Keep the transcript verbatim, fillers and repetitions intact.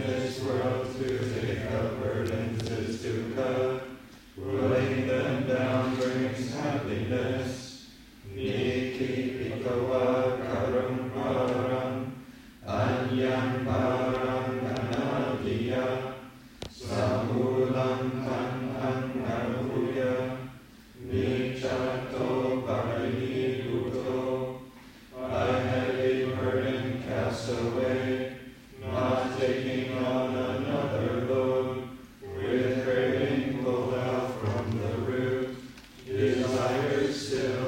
this world to take up burdens is to cut. Laying them down brings happiness. Niki pikawa karam param. Anyam param anadiya. Samulam tanham anuya. Nichato parani uto. A heavy burden cast away, not taking on another load, with craving pulled out from the root, desires still